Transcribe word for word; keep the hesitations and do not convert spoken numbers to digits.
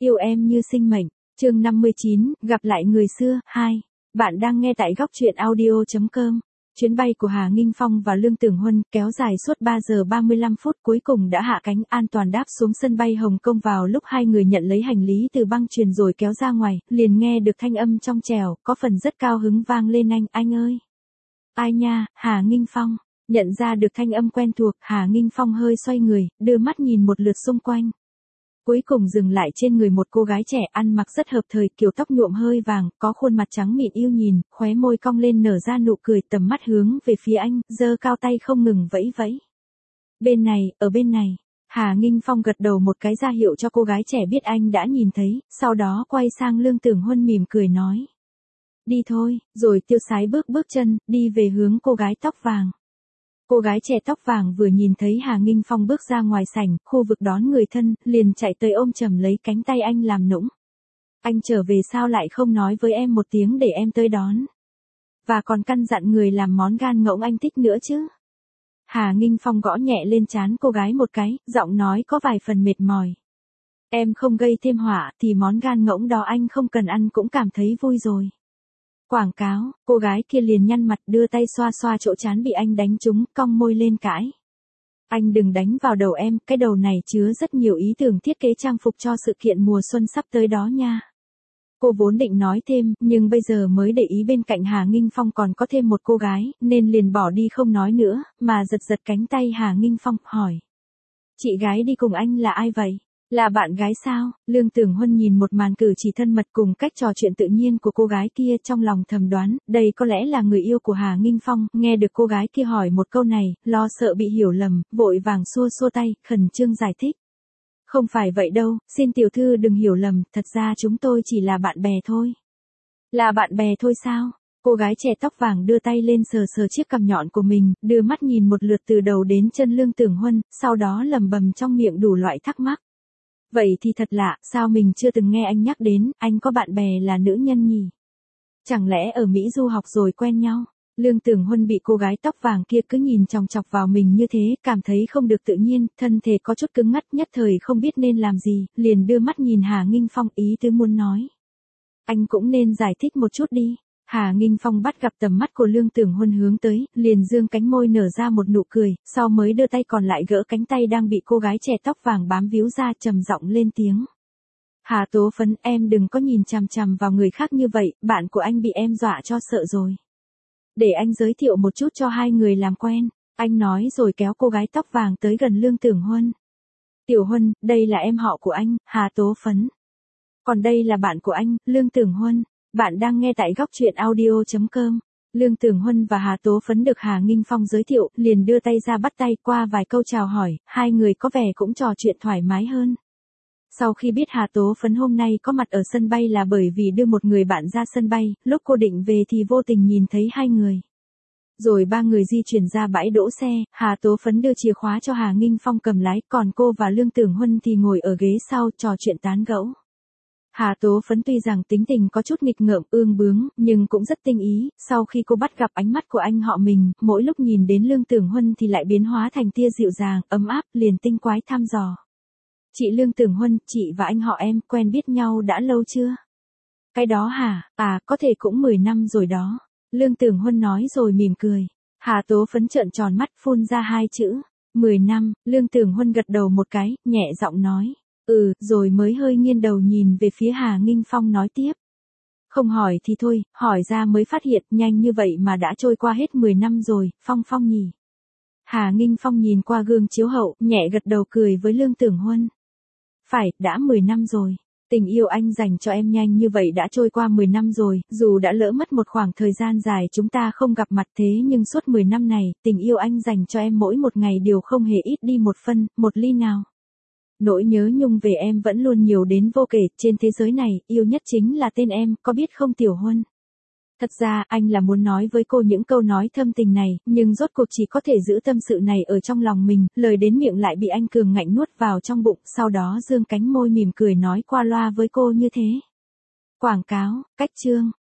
Yêu em như sinh mệnh, chương năm mươi chín, gặp lại người xưa, hai. Bạn đang nghe tại góc truyện audio chấm com. Chuyến bay của Hà Nghinh Phong và Lương Tưởng Huân kéo dài suốt ba giờ ba mươi lăm phút, cuối cùng đã hạ cánh an toàn đáp xuống sân bay Hồng Kông. Vào lúc hai người nhận lấy hành lý từ băng chuyền rồi kéo ra ngoài, liền nghe được thanh âm trong trẻo, có phần rất cao hứng vang lên: anh, anh ơi. Ai nha, Hà Nghinh Phong. Nhận ra được thanh âm quen thuộc, Hà Nghinh Phong hơi xoay người, đưa mắt nhìn một lượt xung quanh. Cuối cùng dừng lại trên người một cô gái trẻ ăn mặc rất hợp thời, kiểu tóc nhuộm hơi vàng, có khuôn mặt trắng mịn yêu nhìn, khóe môi cong lên nở ra nụ cười, tầm mắt hướng về phía anh, giơ cao tay không ngừng vẫy vẫy. Bên này, ở bên này. Hà Nghinh Phong gật đầu một cái ra hiệu cho cô gái trẻ biết anh đã nhìn thấy, sau đó quay sang Lương Tưởng Huân mỉm cười nói. Đi thôi, rồi tiêu sái bước bước chân, đi về hướng cô gái tóc vàng. Cô gái trẻ tóc vàng vừa nhìn thấy Hà Nghinh Phong bước ra ngoài sảnh, khu vực đón người thân, liền chạy tới ôm chầm lấy cánh tay anh làm nũng. Anh trở về sao lại không nói với em một tiếng để em tới đón? Và còn căn dặn người làm món gan ngỗng anh thích nữa chứ? Hà Nghinh Phong gõ nhẹ lên trán cô gái một cái, giọng nói có vài phần mệt mỏi. Em không gây thêm họa thì món gan ngỗng đó anh không cần ăn cũng cảm thấy vui rồi. Quảng cáo, cô gái kia liền nhăn mặt đưa tay xoa xoa chỗ trán bị anh đánh trúng, cong môi lên cãi. Anh đừng đánh vào đầu em, cái đầu này chứa rất nhiều ý tưởng thiết kế trang phục cho sự kiện mùa xuân sắp tới đó nha. Cô vốn định nói thêm, nhưng bây giờ mới để ý bên cạnh Hà Nghinh Phong còn có thêm một cô gái, nên liền bỏ đi không nói nữa, mà giật giật cánh tay Hà Nghinh Phong, hỏi. Chị gái đi cùng anh là ai vậy? Là bạn gái sao? Lương Tưởng Huân nhìn một màn cử chỉ thân mật cùng cách trò chuyện tự nhiên của cô gái kia, trong lòng thầm đoán, đây có lẽ là người yêu của Hà Nghinh Phong. Nghe được cô gái kia hỏi một câu này, lo sợ bị hiểu lầm, vội vàng xua xua tay, khẩn trương giải thích. Không phải vậy đâu, xin tiểu thư đừng hiểu lầm, thật ra chúng tôi chỉ là bạn bè thôi. Là bạn bè thôi sao? Cô gái trẻ tóc vàng đưa tay lên sờ sờ chiếc cằm nhọn của mình, đưa mắt nhìn một lượt từ đầu đến chân Lương Tưởng Huân, sau đó lẩm bẩm trong miệng đủ loại thắc mắc. Vậy thì thật lạ, sao mình chưa từng nghe anh nhắc đến, anh có bạn bè là nữ nhân nhỉ? Chẳng lẽ ở Mỹ du học rồi quen nhau? Lương Tưởng Huân bị cô gái tóc vàng kia cứ nhìn chòng chọc vào mình như thế, cảm thấy không được tự nhiên, thân thể có chút cứng ngắc, nhất thời không biết nên làm gì, liền đưa mắt nhìn Hà Nghinh Phong, ý tứ muốn nói. Anh cũng nên giải thích một chút đi. Hà Nghinh Phong bắt gặp tầm mắt của Lương Tưởng Huân hướng tới, liền dương cánh môi nở ra một nụ cười, sau mới đưa tay còn lại gỡ cánh tay đang bị cô gái trẻ tóc vàng bám víu ra, trầm giọng lên tiếng. Hà Tố Phấn, em đừng có nhìn chằm chằm vào người khác như vậy, bạn của anh bị em dọa cho sợ rồi. Để anh giới thiệu một chút cho hai người làm quen, anh nói rồi kéo cô gái tóc vàng tới gần Lương Tưởng Huân. Tiểu Huân, đây là em họ của anh, Hà Tố Phấn. Còn đây là bạn của anh, Lương Tưởng Huân. Bạn đang nghe tại góc truyện audio chấm com. Lương Tưởng Huân và Hà Tố Phấn được Hà Nghinh Phong giới thiệu, liền đưa tay ra bắt tay, qua vài câu chào hỏi, hai người có vẻ cũng trò chuyện thoải mái hơn. Sau khi biết Hà Tố Phấn hôm nay có mặt ở sân bay là bởi vì đưa một người bạn ra sân bay, lúc cô định về thì vô tình nhìn thấy hai người. Rồi ba người di chuyển ra bãi đỗ xe, Hà Tố Phấn đưa chìa khóa cho Hà Nghinh Phong cầm lái, còn cô và Lương Tưởng Huân thì ngồi ở ghế sau trò chuyện tán gẫu. Hà Tố Phấn tuy rằng tính tình có chút nghịch ngợm ương bướng, nhưng cũng rất tinh ý, sau khi cô bắt gặp ánh mắt của anh họ mình, mỗi lúc nhìn đến Lương Tưởng Huân thì lại biến hóa thành tia dịu dàng, ấm áp, liền tinh quái thăm dò. Chị Lương Tưởng Huân, chị và anh họ em quen biết nhau đã lâu chưa? Cái đó hả, à, có thể cũng mười năm rồi đó. Lương Tưởng Huân nói rồi mỉm cười. Hà Tố Phấn trợn tròn mắt phun ra hai chữ, mười năm, Lương Tưởng Huân gật đầu một cái, nhẹ giọng nói. Ừ, rồi mới hơi nghiêng đầu nhìn về phía Hà Nghinh Phong nói tiếp. Không hỏi thì thôi, hỏi ra mới phát hiện, nhanh như vậy mà đã trôi qua hết mười năm rồi, Phong Phong nhỉ. Hà Nghinh Phong nhìn qua gương chiếu hậu, nhẹ gật đầu cười với Lương Tưởng Huân. Phải, đã mười năm rồi. Tình yêu anh dành cho em nhanh như vậy đã trôi qua mười năm rồi, dù đã lỡ mất một khoảng thời gian dài chúng ta không gặp mặt, thế nhưng suốt mười năm này, tình yêu anh dành cho em mỗi một ngày đều không hề ít đi một phân, một ly nào. Nỗi nhớ nhung về em vẫn luôn nhiều đến vô kể, trên thế giới này, yêu nhất chính là tên em, có biết không Tiểu Huân? Thật ra, anh là muốn nói với cô những câu nói thâm tình này, nhưng rốt cuộc chỉ có thể giữ tâm sự này ở trong lòng mình, lời đến miệng lại bị anh cường ngạnh nuốt vào trong bụng, sau đó dương cánh môi mỉm cười nói qua loa với cô như thế. Quảng cáo, cách chương.